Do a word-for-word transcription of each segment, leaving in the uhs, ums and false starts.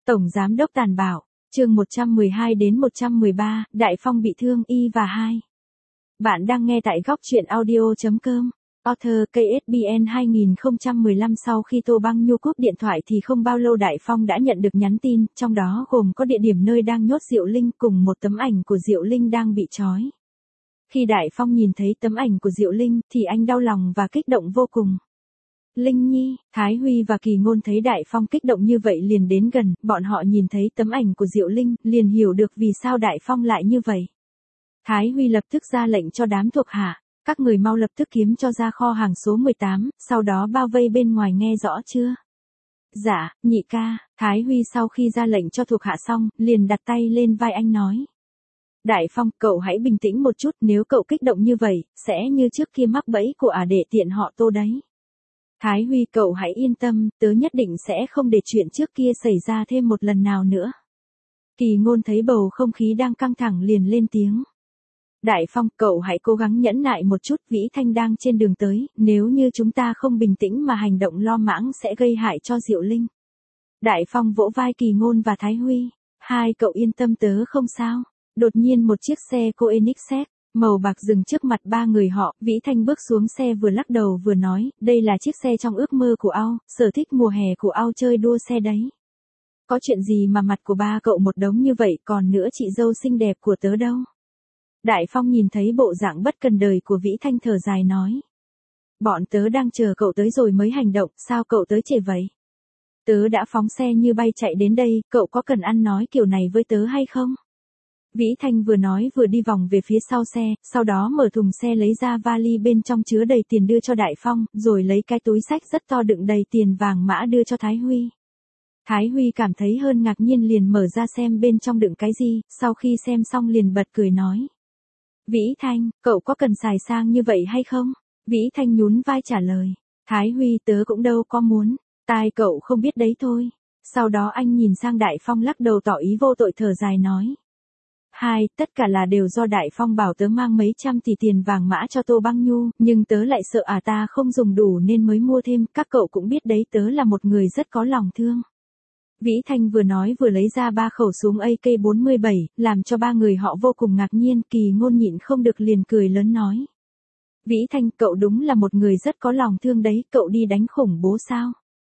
Tổng Giám đốc tàn bạo, chương một trăm mười hai đến một trăm mười ba, Đại Phong bị thương y và hai. Bạn đang nghe tại góc truyện audio chấm com. Author ca ét bê en hai không một lăm. Sau khi Tô Băng Nhu cúp điện thoại thì không bao lâu Đại Phong đã nhận được nhắn tin, trong đó gồm có địa điểm nơi đang nhốt Diệu Linh cùng một tấm ảnh của Diệu Linh đang bị trói. Khi Đại Phong nhìn thấy tấm ảnh của Diệu Linh thì anh đau lòng và kích động vô cùng. Linh Nhi, Thái Huy và Kỳ Ngôn thấy Đại Phong kích động như vậy liền đến gần, bọn họ nhìn thấy tấm ảnh của Diệu Linh, liền hiểu được vì sao Đại Phong lại như vậy. Thái Huy lập tức ra lệnh cho đám thuộc hạ, các người mau lập tức kiếm cho ra kho hàng số mười tám, sau đó bao vây bên ngoài, nghe rõ chưa? Dạ, nhị ca. Thái Huy sau khi ra lệnh cho thuộc hạ xong, liền đặt tay lên vai anh nói. Đại Phong, cậu hãy bình tĩnh một chút, nếu cậu kích động như vậy, sẽ như trước kia mắc bẫy của ả đệ tiện họ Tô đấy. Thái Huy, cậu hãy yên tâm, tớ nhất định sẽ không để chuyện trước kia xảy ra thêm một lần nào nữa. Kỳ Ngôn thấy bầu không khí đang căng thẳng liền lên tiếng. Đại Phong, cậu hãy cố gắng nhẫn nại một chút, Vĩ Thanh đang trên đường tới, nếu như chúng ta không bình tĩnh mà hành động lo mãng sẽ gây hại cho Diệu Linh. Đại Phong vỗ vai Kỳ Ngôn và Thái Huy, hai cậu yên tâm, tớ không sao. Đột nhiên một chiếc xe Koenigsegg màu bạc dừng trước mặt ba người họ, Vĩ Thanh bước xuống xe vừa lắc đầu vừa nói, đây là chiếc xe trong ước mơ của Ao, sở thích mùa hè của Ao chơi đua xe đấy. Có chuyện gì mà mặt của ba cậu một đống như vậy, còn nữa chị dâu xinh đẹp của tớ đâu? Đại Phong nhìn thấy bộ dạng bất cần đời của Vĩ Thanh thở dài nói. Bọn tớ đang chờ cậu tới rồi mới hành động, sao cậu tới trễ vậy? Tớ đã phóng xe như bay chạy đến đây, cậu có cần ăn nói kiểu này với tớ hay không? Vĩ Thanh vừa nói vừa đi vòng về phía sau xe, sau đó mở thùng xe lấy ra vali bên trong chứa đầy tiền đưa cho Đại Phong, rồi lấy cái túi xách rất to đựng đầy tiền vàng mã đưa cho Thái Huy. Thái Huy cảm thấy hơn ngạc nhiên liền mở ra xem bên trong đựng cái gì, sau khi xem xong liền bật cười nói. Vĩ Thanh, cậu có cần xài sang như vậy hay không? Vĩ Thanh nhún vai trả lời. Thái Huy, tớ cũng đâu có muốn, tai cậu không biết đấy thôi. Sau đó anh nhìn sang Đại Phong lắc đầu tỏ ý vô tội thở dài nói. Hai, tất cả là đều do Đại Phong bảo tớ mang mấy trăm tỷ tiền vàng mã cho Tô Băng Nhu, nhưng tớ lại sợ à ta không dùng đủ nên mới mua thêm, các cậu cũng biết đấy, tớ là một người rất có lòng thương. Vĩ Thanh vừa nói vừa lấy ra ba khẩu súng A K bốn mươi bảy, làm cho ba người họ vô cùng ngạc nhiên, Kỳ Ngôn nhịn không được liền cười lớn nói. Vĩ Thanh, cậu đúng là một người rất có lòng thương đấy, cậu đi đánh khủng bố sao?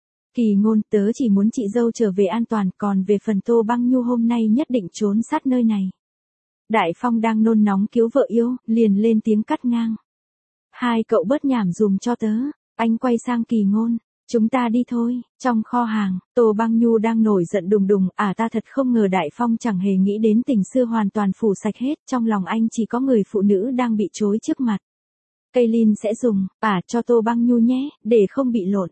Kỳ Ngôn, tớ chỉ muốn chị dâu trở về an toàn, còn về phần Tô Băng Nhu hôm nay nhất định trốn sát nơi này. Đại Phong đang nôn nóng cứu vợ yêu, liền lên tiếng cắt ngang. Hai cậu bớt nhảm dùm cho tớ, anh quay sang Kỳ Ngôn, chúng ta đi thôi. Trong kho hàng, Tô Băng Nhu đang nổi giận đùng đùng, à ta thật không ngờ Đại Phong chẳng hề nghĩ đến tình xưa hoàn toàn phủ sạch hết, trong lòng anh chỉ có người phụ nữ đang bị chối trước mặt. Kaylin sẽ dùng, à cho Tô Băng Nhu nhé, để không bị lộn.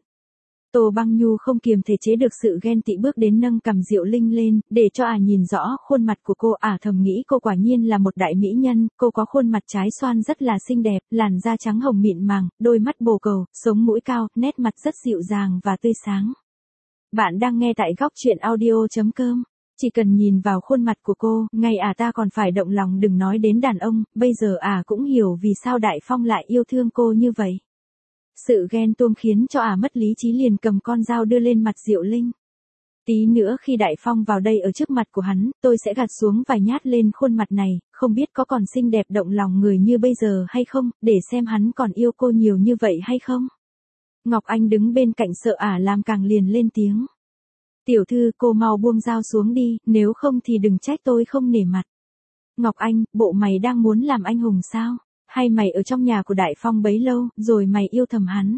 Tô Băng Nhu không kiềm thể chế được sự ghen tị bước đến nâng cằm Diệu Linh lên, để cho ả à nhìn rõ khuôn mặt của cô. Ả à thầm nghĩ cô quả nhiên là một đại mỹ nhân, cô có khuôn mặt trái xoan rất là xinh đẹp, làn da trắng hồng mịn màng, đôi mắt bồ cầu, sống mũi cao, nét mặt rất dịu dàng và tươi sáng. Bạn đang nghe tại góc truyện audio chấm com. Chỉ cần nhìn vào khuôn mặt của cô, ngày ả à ta còn phải động lòng đừng nói đến đàn ông, bây giờ ả à cũng hiểu vì sao Đại Phong lại yêu thương cô như vậy. Sự ghen tuông khiến cho ả à mất lý trí liền cầm con dao đưa lên mặt Diệu Linh. Tí nữa khi Đại Phong vào đây ở trước mặt của hắn, tôi sẽ gạt xuống vài nhát lên khuôn mặt này, không biết có còn xinh đẹp động lòng người như bây giờ hay không, để xem hắn còn yêu cô nhiều như vậy hay không. Ngọc Anh đứng bên cạnh sợ ả à làm càng liền lên tiếng. Tiểu thư, cô mau buông dao xuống đi, nếu không thì đừng trách tôi không nể mặt. Ngọc Anh, bộ mày đang muốn làm anh hùng sao? Hay mày ở trong nhà của Đại Phong bấy lâu, rồi mày yêu thầm hắn?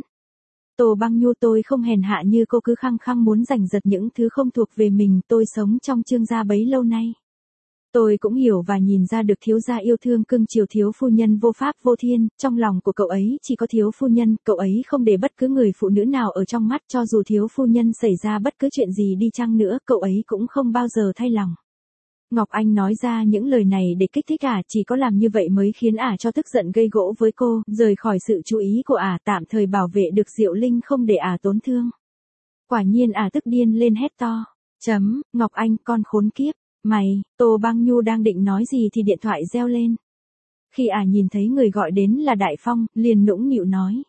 Tô Băng Nhu, tôi không hèn hạ như cô cứ khăng khăng muốn giành giật những thứ không thuộc về mình, tôi sống trong Trương gia bấy lâu nay. Tôi cũng hiểu và nhìn ra được thiếu gia yêu thương cưng chiều thiếu phu nhân vô pháp vô thiên, trong lòng của cậu ấy chỉ có thiếu phu nhân, cậu ấy không để bất cứ người phụ nữ nào ở trong mắt, cho dù thiếu phu nhân xảy ra bất cứ chuyện gì đi chăng nữa, cậu ấy cũng không bao giờ thay lòng. Ngọc Anh nói ra những lời này để kích thích ả, chỉ có làm như vậy mới khiến ả cho tức giận gây gỗ với cô, rời khỏi sự chú ý của ả, tạm thời bảo vệ được Diệu Linh không để ả tổn thương. Quả nhiên ả tức điên lên hét to. Chấm, Ngọc Anh, con khốn kiếp, mày. Tô Băng Nhu đang định nói gì thì điện thoại reo lên. Khi ả nhìn thấy người gọi đến là Đại Phong, liền nũng nịu nói.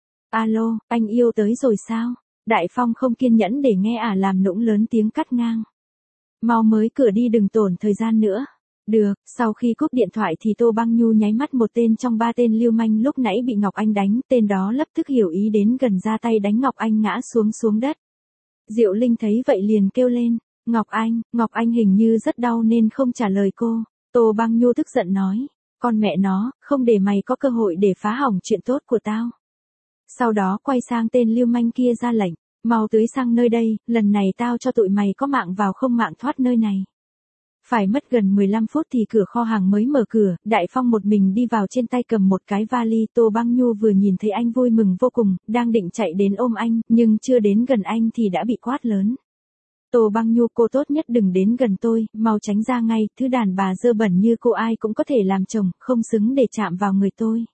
Alo, anh yêu tới rồi sao? Đại Phong không kiên nhẫn để nghe ả làm nũng lớn tiếng cắt ngang. mau mới cửa đi đừng tổn thời gian nữa. Được, sau khi cúp điện thoại thì Tô Băng Nhu nháy mắt một tên trong ba tên lưu manh lúc nãy bị Ngọc Anh đánh, tên đó lập tức hiểu ý đến gần ra tay đánh Ngọc Anh ngã xuống xuống đất. Diệu Linh thấy vậy liền kêu lên, Ngọc Anh, Ngọc Anh hình như rất đau nên không trả lời cô. Tô Băng Nhu tức giận nói, con mẹ nó, không để mày có cơ hội để phá hỏng chuyện tốt của tao. Sau đó quay sang tên lưu manh kia ra lệnh, mau tưới sang nơi đây, lần này tao cho tụi mày có mạng vào không mạng thoát nơi này. Phải mất gần mười lăm phút thì cửa kho hàng mới mở cửa, Đại Phong một mình đi vào trên tay cầm một cái vali. Tô Băng Nhu vừa nhìn thấy anh vui mừng vô cùng, đang định chạy đến ôm anh, nhưng chưa đến gần anh thì đã bị quát lớn. Tô Băng Nhu, cô tốt nhất đừng đến gần tôi, mau tránh ra ngay, thứ đàn bà dơ bẩn như cô ai cũng có thể làm chồng, không xứng để chạm vào người tôi.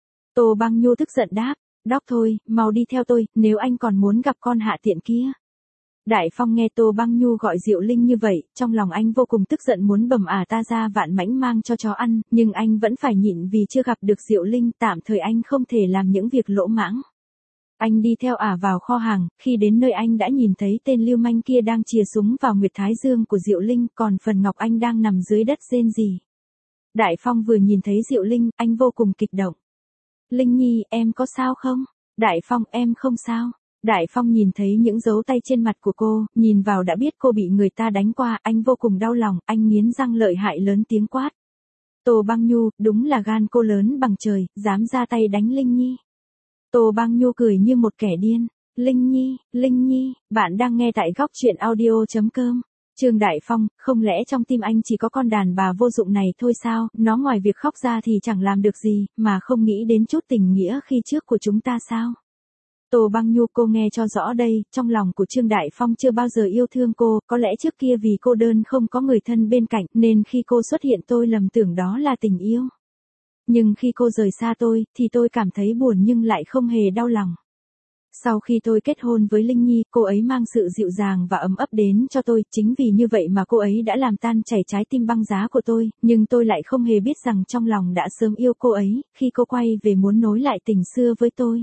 Tô Băng Nhu tức giận đáp, đóc thôi, mau đi theo tôi, nếu anh còn muốn gặp con hạ tiện kia. Đại Phong nghe Tô Băng Nhu gọi Diệu Linh như vậy, trong lòng anh vô cùng tức giận muốn bầm ả ta ra vạn mãnh mang cho chó ăn, nhưng anh vẫn phải nhịn vì chưa gặp được Diệu Linh, tạm thời anh không thể làm những việc lỗ mãng. Anh đi theo ả vào kho hàng, khi đến nơi anh đã nhìn thấy tên lưu manh kia đang chìa súng vào nguyệt thái dương của Diệu Linh, còn phần Ngọc Anh đang nằm dưới đất rên rỉ. Đại Phong vừa nhìn thấy Diệu Linh, anh vô cùng kích động. Linh Nhi, em có sao không? Đại Phong, em không sao. Đại Phong nhìn thấy những dấu tay trên mặt của cô, nhìn vào đã biết cô bị người ta đánh qua, anh vô cùng đau lòng, anh nghiến răng lợi hại lớn tiếng quát. Tô Băng Nhu, đúng là gan cô lớn bằng trời, dám ra tay đánh Linh Nhi. Tô Băng Nhu cười như một kẻ điên. Linh Nhi, Linh Nhi, bạn đang nghe tại góc truyện audio chấm com. Trương Đại Phong, không lẽ trong tim anh chỉ có con đàn bà vô dụng này thôi sao, nó ngoài việc khóc ra thì chẳng làm được gì, mà không nghĩ đến chút tình nghĩa khi trước của chúng ta sao? Tô Băng Nhu, cô nghe cho rõ đây, trong lòng của Trương Đại Phong chưa bao giờ yêu thương cô, có lẽ trước kia vì cô đơn không có người thân bên cạnh, nên khi cô xuất hiện tôi lầm tưởng đó là tình yêu. Nhưng khi cô rời xa tôi, thì tôi cảm thấy buồn nhưng lại không hề đau lòng. Sau khi tôi kết hôn với Linh Nhi, cô ấy mang sự dịu dàng và ấm ấp đến cho tôi, chính vì như vậy mà cô ấy đã làm tan chảy trái tim băng giá của tôi, nhưng tôi lại không hề biết rằng trong lòng đã sớm yêu cô ấy, khi cô quay về muốn nối lại tình xưa với tôi.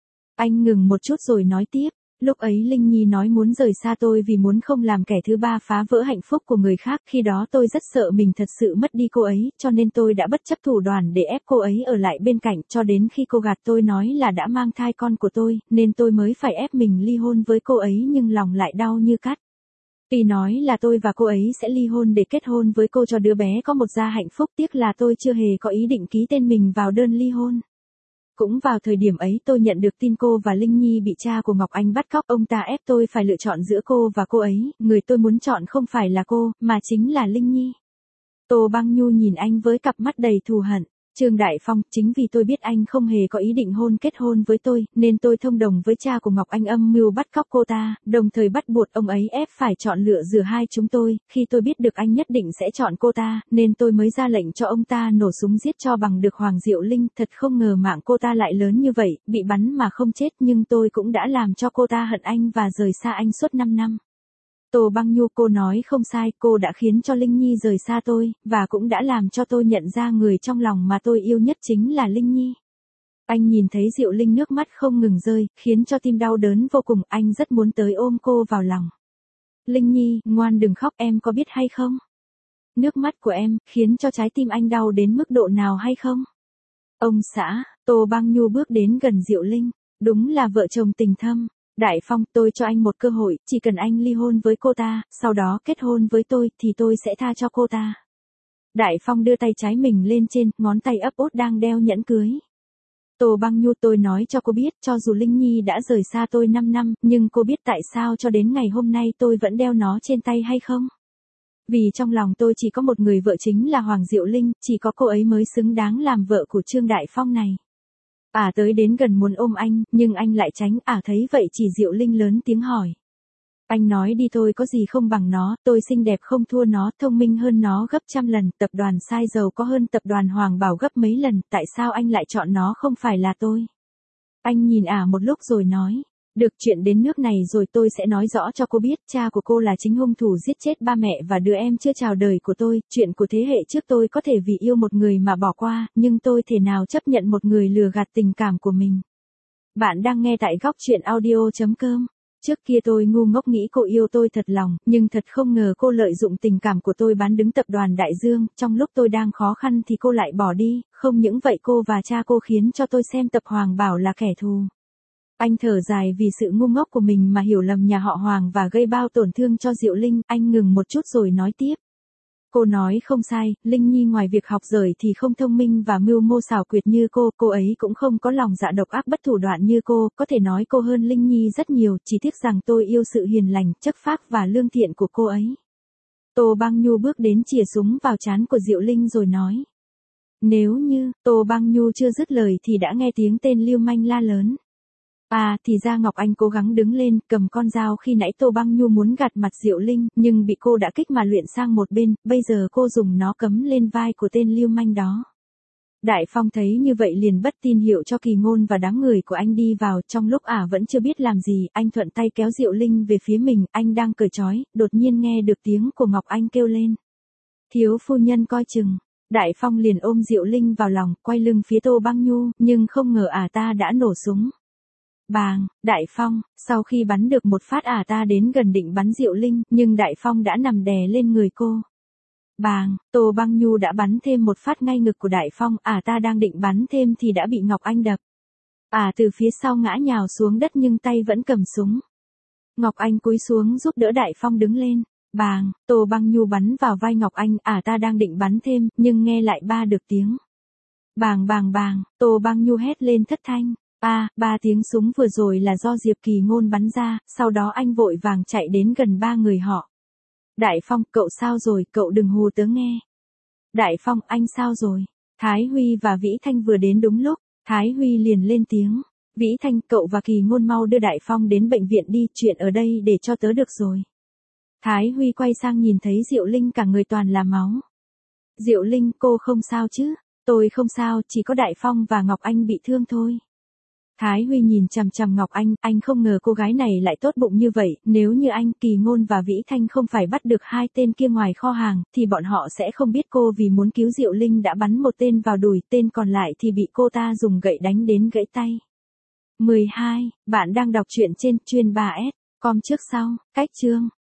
Anh ngừng một chút rồi nói tiếp, lúc ấy Linh Nhi nói muốn rời xa tôi vì muốn không làm kẻ thứ ba phá vỡ hạnh phúc của người khác, khi đó tôi rất sợ mình thật sự mất đi cô ấy, cho nên tôi đã bất chấp thủ đoạn để ép cô ấy ở lại bên cạnh, cho đến khi cô gạt tôi nói là đã mang thai con của tôi, nên tôi mới phải ép mình ly hôn với cô ấy nhưng lòng lại đau như cắt. Tuy nói là tôi và cô ấy sẽ ly hôn để kết hôn với cô cho đứa bé có một gia hạnh phúc, tiếc là tôi chưa hề có ý định ký tên mình vào đơn ly hôn. Cũng vào thời điểm ấy tôi nhận được tin cô và Linh Nhi bị cha của Ngọc Anh bắt cóc, ông ta ép tôi phải lựa chọn giữa cô và cô ấy, người tôi muốn chọn không phải là cô, mà chính là Linh Nhi. Tô Băng Nhu nhìn anh với cặp mắt đầy thù hận. Trương Đại Phong, chính vì tôi biết anh không hề có ý định hôn kết hôn với tôi, nên tôi thông đồng với cha của Ngọc Anh âm mưu bắt cóc cô ta, đồng thời bắt buộc ông ấy ép phải chọn lựa giữa hai chúng tôi, khi tôi biết được anh nhất định sẽ chọn cô ta, nên tôi mới ra lệnh cho ông ta nổ súng giết cho bằng được Hoàng Diệu Linh, thật không ngờ mạng cô ta lại lớn như vậy, bị bắn mà không chết, nhưng tôi cũng đã làm cho cô ta hận anh và rời xa anh suốt năm năm. Tô Băng Nhu, cô nói không sai, cô đã khiến cho Linh Nhi rời xa tôi, và cũng đã làm cho tôi nhận ra người trong lòng mà tôi yêu nhất chính là Linh Nhi. Anh nhìn thấy Diệu Linh nước mắt không ngừng rơi, khiến cho tim đau đớn vô cùng, anh rất muốn tới ôm cô vào lòng. Linh Nhi, ngoan đừng khóc, em có biết hay không? Nước mắt của em, khiến cho trái tim anh đau đến mức độ nào hay không? Ông xã, Tô Băng Nhu bước đến gần Diệu Linh, đúng là vợ chồng tình thâm. Đại Phong, tôi cho anh một cơ hội, chỉ cần anh ly hôn với cô ta, sau đó kết hôn với tôi, thì tôi sẽ tha cho cô ta. Đại Phong đưa tay trái mình lên trên, ngón tay ấp út đang đeo nhẫn cưới. Tô Băng Nhu, tôi nói cho cô biết, cho dù Linh Nhi đã rời xa tôi năm năm, nhưng cô biết tại sao cho đến ngày hôm nay tôi vẫn đeo nó trên tay hay không? Vì trong lòng tôi chỉ có một người vợ chính là Hoàng Diệu Linh, chỉ có cô ấy mới xứng đáng làm vợ của Trương Đại Phong này. Ả à tới đến gần muốn ôm anh, nhưng anh lại tránh, Ả à thấy vậy chỉ Diệu Linh lớn tiếng hỏi. Anh nói đi thôi, có gì không bằng nó, tôi xinh đẹp không thua nó, thông minh hơn nó gấp trăm lần, tập đoàn Sai giàu có hơn tập đoàn Hoàng Bảo gấp mấy lần, tại sao anh lại chọn nó không phải là tôi? Anh nhìn Ả à một lúc rồi nói. Được, chuyện đến nước này rồi tôi sẽ nói rõ cho cô biết, cha của cô là chính hung thủ giết chết ba mẹ và đứa em chưa chào đời của tôi, chuyện của thế hệ trước tôi có thể vì yêu một người mà bỏ qua, nhưng tôi thể nào chấp nhận một người lừa gạt tình cảm của mình. Bạn đang nghe tại góc truyện audio chấm com. Trước kia tôi ngu ngốc nghĩ cô yêu tôi thật lòng, nhưng thật không ngờ cô lợi dụng tình cảm của tôi bán đứng tập đoàn Đại Dương, trong lúc tôi đang khó khăn thì cô lại bỏ đi, không những vậy cô và cha cô khiến cho tôi xem tập Hoàng Bảo là kẻ thù. Anh thở dài vì sự ngu ngốc của mình mà hiểu lầm nhà họ Hoàng và gây bao tổn thương cho Diệu Linh, anh ngừng một chút rồi nói tiếp. Cô nói không sai, Linh Nhi ngoài việc học giỏi thì không thông minh và mưu mô xảo quyệt như cô, cô ấy cũng không có lòng dạ độc ác bất thủ đoạn như cô, có thể nói cô hơn Linh Nhi rất nhiều, chỉ tiếc rằng tôi yêu sự hiền lành, chất phác và lương thiện của cô ấy. Tô Băng Nhu bước đến chìa súng vào trán của Diệu Linh rồi nói. Nếu như, Tô Băng Nhu chưa dứt lời thì đã nghe tiếng tên lưu manh la lớn. À, thì ra Ngọc Anh cố gắng đứng lên, cầm con dao khi nãy Tô Băng Nhu muốn gạt mặt Diệu Linh, nhưng bị cô đã kích mà luyện sang một bên, bây giờ cô dùng nó cấm lên vai của tên lưu manh đó. Đại Phong thấy như vậy liền bất tin hiệu cho Kỳ Ngôn và đám người của anh đi vào, trong lúc ả vẫn chưa biết làm gì, anh thuận tay kéo Diệu Linh về phía mình, anh đang cởi trói, đột nhiên nghe được tiếng của Ngọc Anh kêu lên. Thiếu phu nhân coi chừng. Đại Phong liền ôm Diệu Linh vào lòng, quay lưng phía Tô Băng Nhu, nhưng không ngờ ả ta đã nổ súng. Bàng, Đại Phong, sau khi bắn được một phát ả ta đến gần định bắn Diệu Linh, nhưng Đại Phong đã nằm đè lên người cô. Bàng, Tô Băng Nhu đã bắn thêm một phát ngay ngực của Đại Phong, ả ta đang định bắn thêm thì đã bị Ngọc Anh đập. Ả từ phía sau ngã nhào xuống đất nhưng tay vẫn cầm súng. Ngọc Anh cúi xuống giúp đỡ Đại Phong đứng lên. Bàng, Tô Băng Nhu bắn vào vai Ngọc Anh, ả ta đang định bắn thêm, nhưng nghe lại ba được tiếng. Bàng bàng bàng, Tô Băng Nhu hét lên thất thanh. À, ba tiếng súng vừa rồi là do Diệp Kỳ Ngôn bắn ra, sau đó anh vội vàng chạy đến gần ba người họ. Đại Phong, cậu sao rồi, cậu đừng hù tớ nghe. Đại Phong, anh sao rồi? Thái Huy và Vĩ Thanh vừa đến đúng lúc, Thái Huy liền lên tiếng. Vĩ Thanh, cậu và Kỳ Ngôn mau đưa Đại Phong đến bệnh viện đi, chuyện ở đây để cho tớ được rồi. Thái Huy quay sang nhìn thấy Diệu Linh cả người toàn là máu. Diệu Linh, cô không sao chứ? Tôi không sao, chỉ có Đại Phong và Ngọc Anh bị thương thôi. Thái Huy nhìn chằm chằm Ngọc Anh, anh không ngờ cô gái này lại tốt bụng như vậy, nếu như anh, Kỳ Ngôn và Vĩ Thanh không phải bắt được hai tên kia ngoài kho hàng, thì bọn họ sẽ không biết cô vì muốn cứu Diệu Linh đã bắn một tên vào đùi, tên còn lại thì bị cô ta dùng gậy đánh đến gãy tay. mười hai. Bạn đang đọc truyện trên chuyên ba S com trước sau, cách chương.